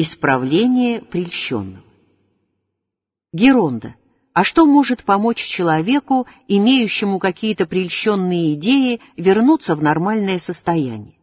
Исправление прельщенного. Геронда. А что может помочь человеку, имеющему какие-то прельщенные идеи, вернуться в нормальное состояние?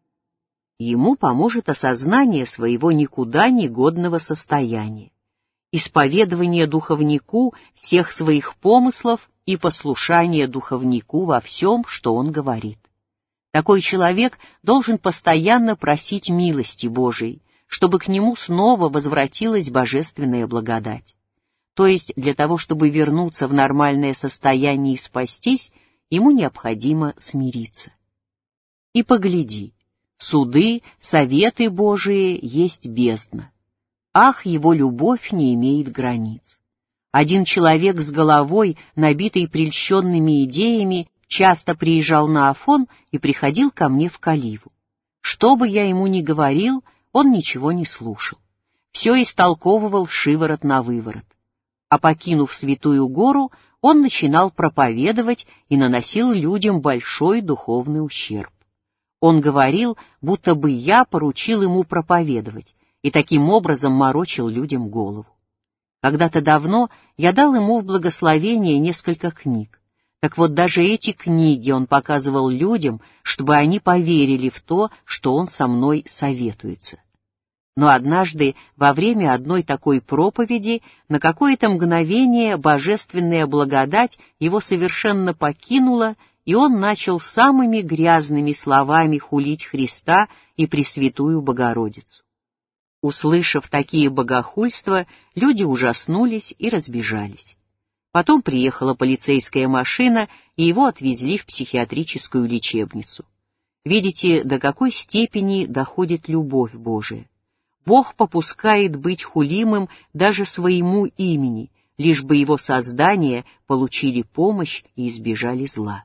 Ему поможет осознание своего никуда не годного состояния, исповедование духовнику всех своих помыслов и послушание духовнику во всем, что он говорит. Такой человек должен постоянно просить милости Божией, чтобы к нему снова возвратилась божественная благодать. То есть для того, чтобы вернуться в нормальное состояние и спастись, ему необходимо смириться. И погляди, суды, советы Божии есть бездна. Ах, его любовь не имеет границ. Один человек с головой, набитой прельщенными идеями, часто приезжал на Афон и приходил ко мне в Каливу. Что бы я ему ни говорил, он ничего не слушал. Все истолковывал шиворот на выворот. А покинув Святую Гору, он начинал проповедовать и наносил людям большой духовный ущерб. Он говорил, будто бы я поручил ему проповедовать, и таким образом морочил людям голову. Когда-то давно я дал ему в благословение несколько книг. Так вот, даже эти книги он показывал людям, чтобы они поверили в то, что он со мной советуется. Но однажды, во время одной такой проповеди, на какое-то мгновение божественная благодать его совершенно покинула, и он начал самыми грязными словами хулить Христа и Пресвятую Богородицу. Услышав такие богохульства, люди ужаснулись и разбежались. Потом приехала полицейская машина, и его отвезли в психиатрическую лечебницу. Видите, до какой степени доходит любовь Божия. Бог попускает быть хулимым даже своему имени, лишь бы его создания получили помощь и избежали зла.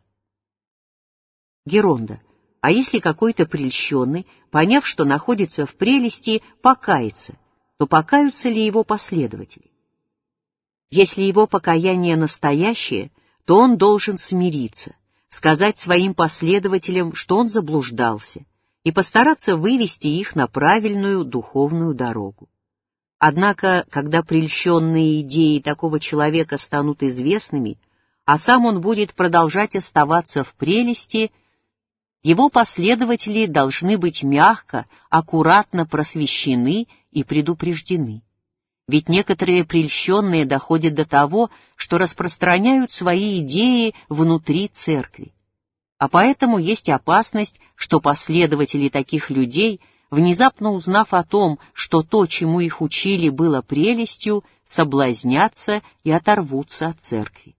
Геронда. А если какой-то прельщенный, поняв, что находится в прелести, покается, то покаются ли его последователи? Если его покаяние настоящее, то он должен смириться, сказать своим последователям, что он заблуждался, и постараться вывести их на правильную духовную дорогу. Однако, когда прельщенные идеи такого человека станут известными, а сам он будет продолжать оставаться в прелести, его последователи должны быть мягко, аккуратно просвещены и предупреждены. Ведь некоторые прельщенные доходят до того, что распространяют свои идеи внутри церкви. А поэтому есть опасность, что последователи таких людей, внезапно узнав о том, что то, чему их учили, было прелестью, соблазнятся и оторвутся от церкви.